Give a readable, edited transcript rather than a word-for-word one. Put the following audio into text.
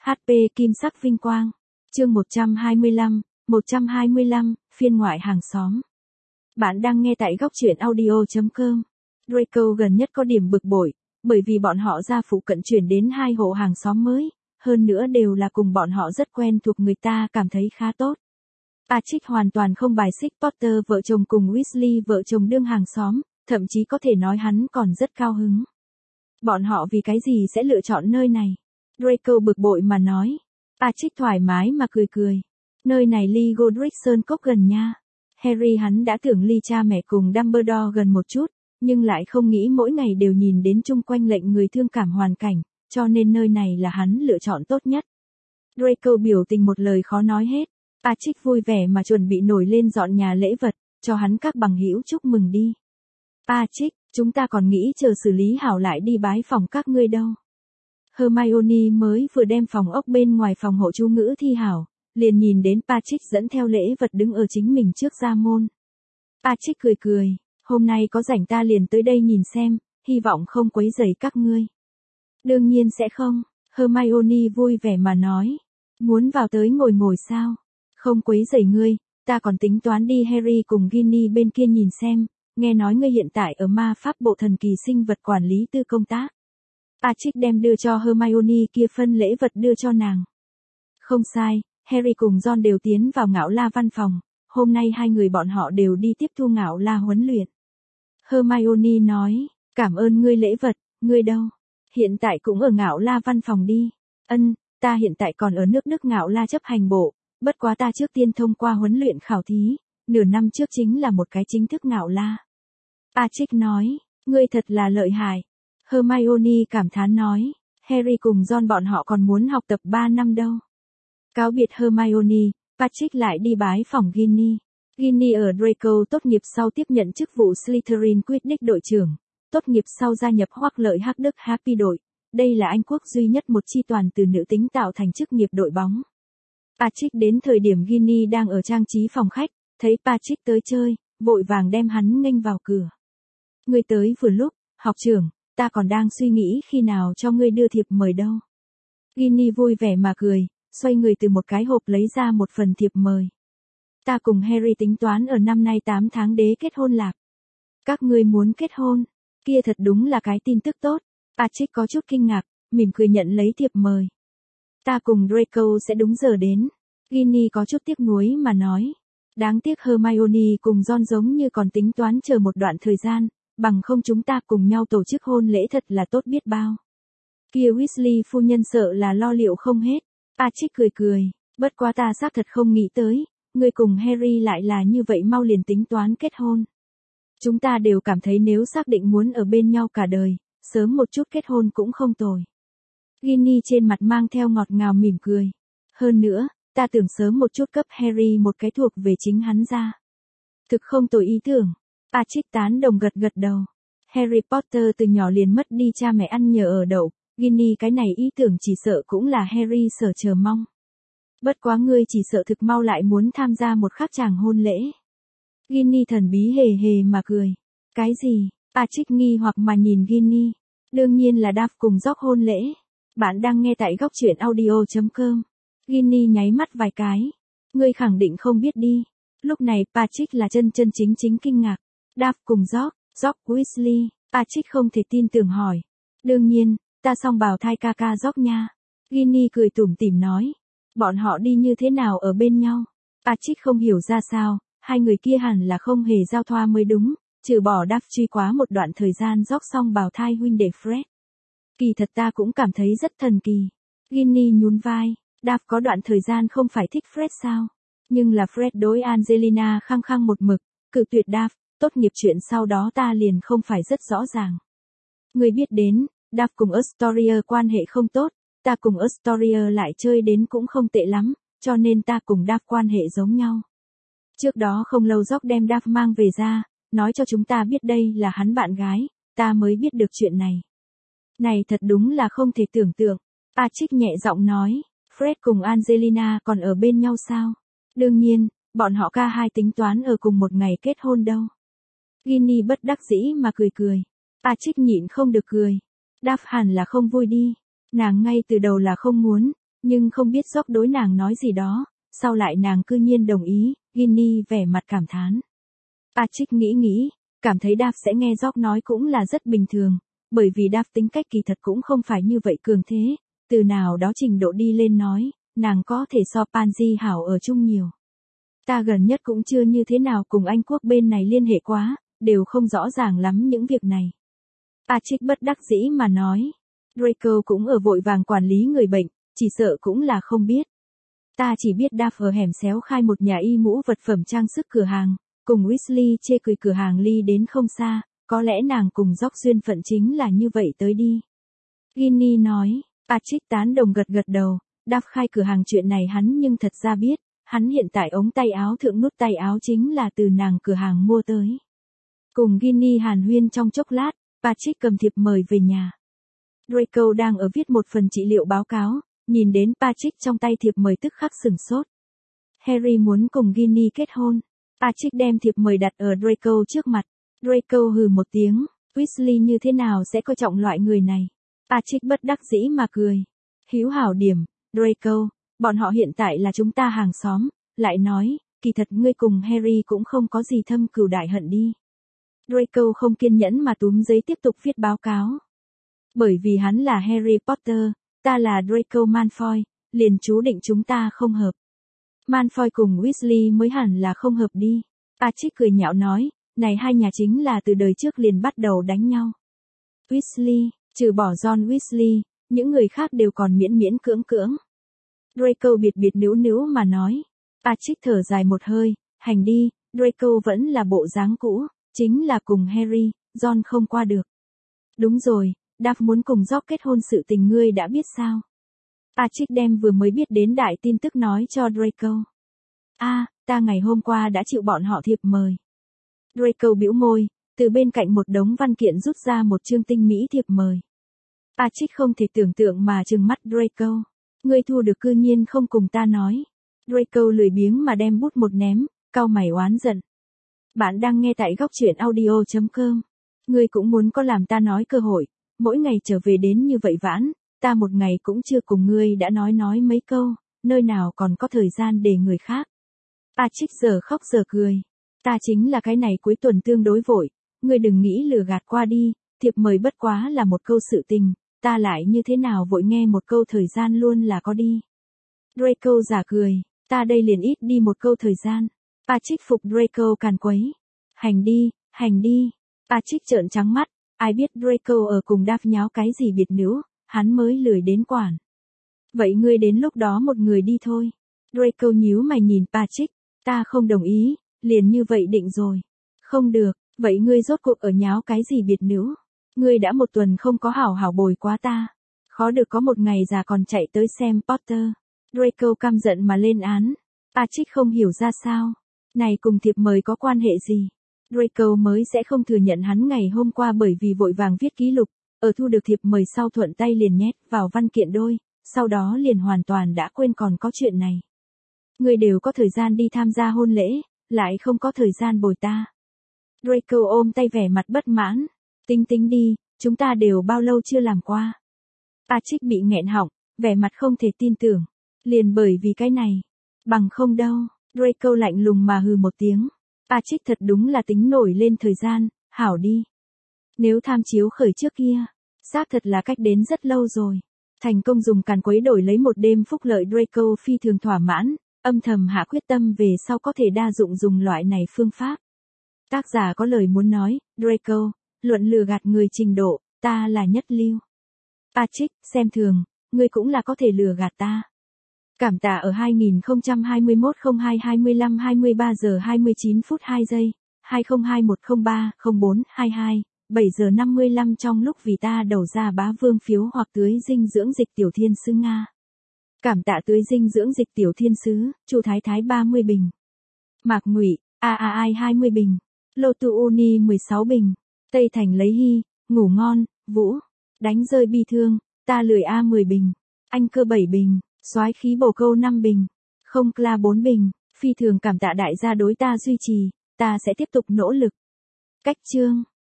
HP Kim sắc vinh quang. Chương 125, phiên ngoại hàng xóm. Bạn đang nghe tại góc truyện audio.com. Draco gần nhất có điểm bực bội, bởi vì bọn họ ra phụ cận chuyển đến 2 hộ hàng xóm mới, hơn nữa đều là cùng bọn họ rất quen thuộc, người ta cảm thấy khá tốt. Patrick hoàn toàn không bài xích Potter vợ chồng cùng Weasley vợ chồng đương hàng xóm, thậm chí có thể nói hắn còn rất cao hứng. Bọn họ vì cái gì sẽ lựa chọn nơi này? Draco bực bội mà nói. Patrick thoải mái mà cười cười. Nơi này ly Godric Sơn Cốc gần nha. Harry hắn đã tưởng ly cha mẹ cùng Dumbledore gần một chút, nhưng lại không nghĩ mỗi ngày đều nhìn đến chung quanh lệnh người thương cảm hoàn cảnh, cho nên nơi này là hắn lựa chọn tốt nhất. Draco biểu tình một lời khó nói hết. Patrick vui vẻ mà chuẩn bị nổi lên dọn nhà lễ vật, cho hắn các bằng hữu chúc mừng đi. Patrick, chúng ta còn nghĩ chờ xử lý hảo lại đi bái phòng các ngươi đâu. Hermione mới vừa đem phòng ốc bên ngoài phòng hộ chú ngữ thi hảo, liền nhìn đến Patrick dẫn theo lễ vật đứng ở chính mình trước ra môn. Patrick cười cười, hôm nay có rảnh ta liền tới đây nhìn xem, hy vọng không quấy rầy các ngươi. Đương nhiên sẽ không, Hermione vui vẻ mà nói. Muốn vào tới ngồi ngồi sao? Không quấy rầy ngươi, ta còn tính toán đi Harry cùng Ginny bên kia nhìn xem, nghe nói ngươi hiện tại ở ma pháp bộ thần kỳ sinh vật quản lý tư công tác. Patrick đem đưa cho Hermione kia phân lễ vật đưa cho nàng. Không sai, Harry cùng Ron đều tiến vào Ngạo La văn phòng, hôm nay hai người bọn họ đều đi tiếp thu Ngạo La huấn luyện. Hermione nói, cảm ơn ngươi lễ vật, ngươi đâu? Hiện tại cũng ở Ngạo La văn phòng đi. Ta hiện tại còn ở nước Đức Ngạo La chấp hành bộ, bất quá ta trước tiên thông qua huấn luyện khảo thí, nửa năm trước chính là một cái chính thức Ngạo La. Patrick nói, ngươi thật là lợi hại. Hermione cảm thán nói, Harry cùng Ron bọn họ còn muốn học tập 3 năm đâu. Cáo biệt Hermione, Patrick lại đi bái phòng Ginny. Ginny ở Draco tốt nghiệp sau tiếp nhận chức vụ Slytherin Quidditch đội trưởng, tốt nghiệp sau gia nhập Hoắc Lợi Hắc Đức Happy đội. Đây là Anh quốc duy nhất một chi toàn từ nữ tính tạo thành chức nghiệp đội bóng. Patrick đến thời điểm Ginny đang ở trang trí phòng khách, thấy Patrick tới chơi, vội vàng đem hắn nghênh vào cửa. Ngươi tới vừa lúc, học trưởng, ta còn đang suy nghĩ khi nào cho ngươi đưa thiệp mời đâu. Ginny vui vẻ mà cười, xoay người từ một cái hộp lấy ra một phần thiệp mời. Ta cùng Harry tính toán ở năm nay 8 tháng đế kết hôn lạp. Các ngươi muốn kết hôn, kia thật đúng là cái tin tức tốt. Patrick có chút kinh ngạc, mỉm cười nhận lấy thiệp mời. Ta cùng Draco sẽ đúng giờ đến. Ginny có chút tiếc nuối mà nói. Đáng tiếc Hermione cùng Ron giống như còn tính toán chờ một đoạn thời gian, bằng không chúng ta cùng nhau tổ chức hôn lễ thật là tốt biết bao. Kia Weasley phu nhân sợ là lo liệu không hết. Patrick cười cười, bất quá ta xác thật không nghĩ tới, người cùng Harry lại là như vậy mau liền tính toán kết hôn. Chúng ta đều cảm thấy nếu xác định muốn ở bên nhau cả đời, sớm một chút kết hôn cũng không tồi. Ginny trên mặt mang theo ngọt ngào mỉm cười. Hơn nữa, ta tưởng sớm một chút cấp Harry một cái thuộc về chính hắn ra. Thực không tồi ý tưởng. Patrick tán đồng gật gật đầu. Harry Potter từ nhỏ liền mất đi cha mẹ ăn nhờ ở đậu, Ginny cái này ý tưởng chỉ sợ cũng là Harry sở chờ mong. Bất quá ngươi chỉ sợ thực mau lại muốn tham gia một khắc chàng hôn lễ. Ginny thần bí hề hề mà cười. Cái gì? Patrick nghi hoặc mà nhìn Ginny. Đương nhiên là Duff cùng George hôn lễ. Bạn đang nghe tại góc truyện audio.com. Ginny nháy mắt vài cái. Ngươi khẳng định không biết đi. Lúc này Patrick là chân chính kinh ngạc. Duff cùng George Weasley. Patrick không thể tin tưởng hỏi. Đương nhiên, ta song bào thai ca George nha. Ginny cười tủm tỉm nói. Bọn họ đi như thế nào ở bên nhau? Patrick không hiểu ra sao, hai người kia hẳn là không hề giao thoa mới đúng, trừ bỏ Duff truy quá một đoạn thời gian George song bào thai huynh đệ Fred. Kỳ thật ta cũng cảm thấy rất thần kỳ. Ginny nhún vai, Duff có đoạn thời gian không phải thích Fred sao? Nhưng là Fred đối Angelina khăng khăng một mực, cự tuyệt Duff, tốt nghiệp chuyện sau đó ta liền không phải rất rõ ràng. Người biết đến, Duff cùng Astoria quan hệ không tốt, ta cùng Astoria lại chơi đến cũng không tệ lắm, cho nên ta cùng Duff quan hệ giống nhau. Trước đó không lâu George đem Duff mang về ra, nói cho chúng ta biết đây là hắn bạn gái, ta mới biết được chuyện này. Này thật đúng là không thể tưởng tượng. Patrick nhẹ giọng nói, Fred cùng Angelina còn ở bên nhau sao? Đương nhiên, bọn họ ca hai tính toán ở cùng một ngày kết hôn đâu. Ginny bất đắc dĩ mà cười cười. Patrick nhịn không được cười. Duff hẳn là không vui đi. Nàng ngay từ đầu là không muốn, Nhưng không biết George đối nàng nói gì đó, sau lại nàng cư nhiên đồng ý, Ginny vẻ mặt cảm thán. Patrick nghĩ, cảm thấy Dav sẽ nghe George nói cũng là rất bình thường, bởi vì Dav tính cách kỳ thật cũng không phải như vậy cường thế, từ nào đó trình độ đi lên nói, nàng có thể so Pansy hảo ở chung nhiều. Ta gần nhất cũng chưa như thế nào cùng Anh quốc bên này liên hệ quá, đều không rõ ràng lắm những việc này. Patrick bất đắc dĩ mà nói. Draco cũng ở vội vàng quản lý người bệnh, chỉ sợ cũng là không biết. Ta chỉ biết Dav ở hẻm xéo khai một nhà y mũ vật phẩm trang sức cửa hàng, cùng Weasley chê cười cửa hàng ly đến không xa, có lẽ nàng cùng George duyên phận chính là như vậy tới đi. Ginny nói, Patrick tán đồng gật đầu, Dav khai cửa hàng chuyện này hắn nhưng thật ra biết, hắn hiện tại ống tay áo thượng nút tay áo chính là từ nàng cửa hàng mua tới. Cùng Ginny hàn huyên trong chốc lát, Patrick cầm thiệp mời về nhà. Draco đang ở viết một phần trị liệu báo cáo, nhìn đến Patrick trong tay thiệp mời tức khắc sửng sốt. Harry muốn cùng Ginny kết hôn. Patrick đem thiệp mời đặt ở Draco trước mặt. Draco hừ một tiếng, Weasley như thế nào sẽ coi trọng loại người này. Patrick bất đắc dĩ mà cười. Hữu hảo điểm, Draco, bọn họ hiện tại là chúng ta hàng xóm, lại nói, kỳ thật ngươi cùng Harry cũng không có gì thâm cừu đại hận đi. Draco không kiên nhẫn mà túm giấy tiếp tục viết báo cáo. Bởi vì hắn là Harry Potter, ta là Draco Malfoy, liền chú định chúng ta không hợp. Malfoy cùng Weasley mới hẳn là không hợp đi. Patrick cười nhạo nói, này hai nhà chính là từ đời trước liền bắt đầu đánh nhau. Weasley, trừ bỏ John Weasley, những người khác đều còn miễn miễn cưỡng. Draco biệt níu mà nói. Patrick thở dài một hơi, hành đi, Draco vẫn là bộ dáng cũ, chính là cùng Harry, John không qua được. Đúng rồi, Dav muốn cùng George kết hôn sự tình ngươi đã biết sao? Patrick đem vừa mới biết đến đại tin tức nói cho Draco. Ta ngày hôm qua đã chịu bọn họ thiệp mời. Draco bĩu môi, từ bên cạnh một đống văn kiện rút ra một chương tinh mỹ thiệp mời. Patrick không thể tưởng tượng mà trừng mắt Draco. Ngươi thu được cư nhiên không cùng ta nói. Draco lười biếng mà đem bút một ném, cau mày oán giận. Bạn đang nghe tại góc truyện audio.com. Ngươi cũng muốn có làm ta nói cơ hội, mỗi ngày trở về đến như vậy vãn, ta một ngày cũng chưa cùng ngươi đã nói mấy câu, nơi nào còn có thời gian để người khác. Patrick giờ khóc giờ cười. Ta chính là cái này cuối tuần tương đối vội, ngươi đừng nghĩ lừa gạt qua đi, thiệp mời bất quá là một câu sự tình, ta lại như thế nào vội nghe một câu thời gian luôn là có đi. Draco giả cười, ta đây liền ít đi một câu thời gian. Patrick phục Draco càn quấy. Hành đi. Patrick trợn trắng mắt, ai biết Draco ở cùng Dav nháo cái gì biệt nữ, hắn mới lười đến quản. Vậy ngươi đến lúc đó một người đi thôi. Draco nhíu mày nhìn Patrick, ta không đồng ý, liền như vậy định rồi. Không được, vậy ngươi rốt cuộc ở nháo cái gì biệt nữ? Ngươi đã một tuần không có hảo bồi quá ta. Khó được có một ngày già còn chạy tới xem Potter. Draco căm giận mà lên án. Patrick không hiểu ra sao. Này cùng thiệp mời có quan hệ gì? Draco mới sẽ không thừa nhận hắn ngày hôm qua bởi vì vội vàng viết ký lục, ở thu được thiệp mời sau thuận tay liền nhét vào văn kiện đôi, sau đó liền hoàn toàn đã quên còn có chuyện này. Người đều có thời gian đi tham gia hôn lễ, lại không có thời gian bồi ta. Draco ôm tay vẻ mặt bất mãn. Tính đi, chúng ta đều bao lâu chưa làm qua. Patrick bị nghẹn họng, vẻ mặt không thể tin tưởng. Liền bởi vì cái này. Bằng không đâu, Draco lạnh lùng mà hừ một tiếng. Patrick thật đúng là tính nổi lên thời gian, hảo đi. Nếu tham chiếu khởi trước kia, xác thật là cách đến rất lâu rồi. Thành công dùng càn quấy đổi lấy một đêm phúc lợi Draco phi thường thỏa mãn, âm thầm hạ quyết tâm về sau có thể đa dụng dùng loại này phương pháp. Tác giả có lời muốn nói, Draco, luận lừa gạt người trình độ, ta là nhất lưu. Patrick, xem thường, ngươi cũng là có thể lừa gạt ta. Cảm tạ ở 2021 02 25 23 giờ 29 phút 2 giây, 202103 04 22, 7 giờ 55 trong lúc vì ta đầu ra bá vương phiếu hoặc tưới dinh dưỡng dịch tiểu thiên sứ Nga. Cảm tạ tưới dinh dưỡng dịch tiểu thiên sứ, Chu Thái Thái 30 bình. Mạc Ngụy, ai 20 bình. Lô Tu Uni 16 bình. Tây Thành lấy hy, ngủ ngon, Vũ. Đánh rơi bi thương, ta lười A 10 bình. Anh cơ 7 bình. Soái khí bồ câu 5 bình. Không Cla 4 bình. Phi thường cảm tạ đại gia đối ta duy trì, ta sẽ tiếp tục nỗ lực. Cách chương.